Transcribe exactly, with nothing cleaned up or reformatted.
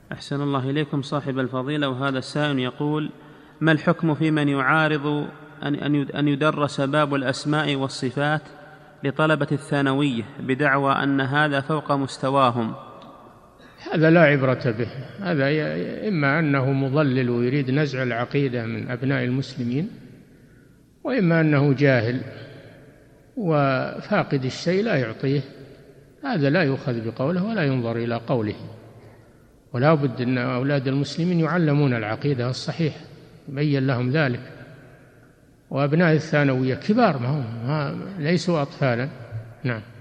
أحسن الله إليكم صاحب الفضيلة. وهذا السائل يقول: ما الحكم في من يعارض أن يدرس باب الأسماء والصفات لطلبة الثانوية بدعوى أن هذا فوق مستواهم؟ هذا لا عبرة به، هذا إما أنه مضلل ويريد نزع العقيدة من أبناء المسلمين، وإما أنه جاهل وفاقد الشيء لا يعطيه. هذا لا يؤخذ بقوله ولا ينظر إلى قوله، ولا بد أن أولاد المسلمين يعلمون العقيدة الصحيحة، يبين لهم ذلك. وأبناء الثانوية كبار، ما هم ليسوا أطفالا. نعم.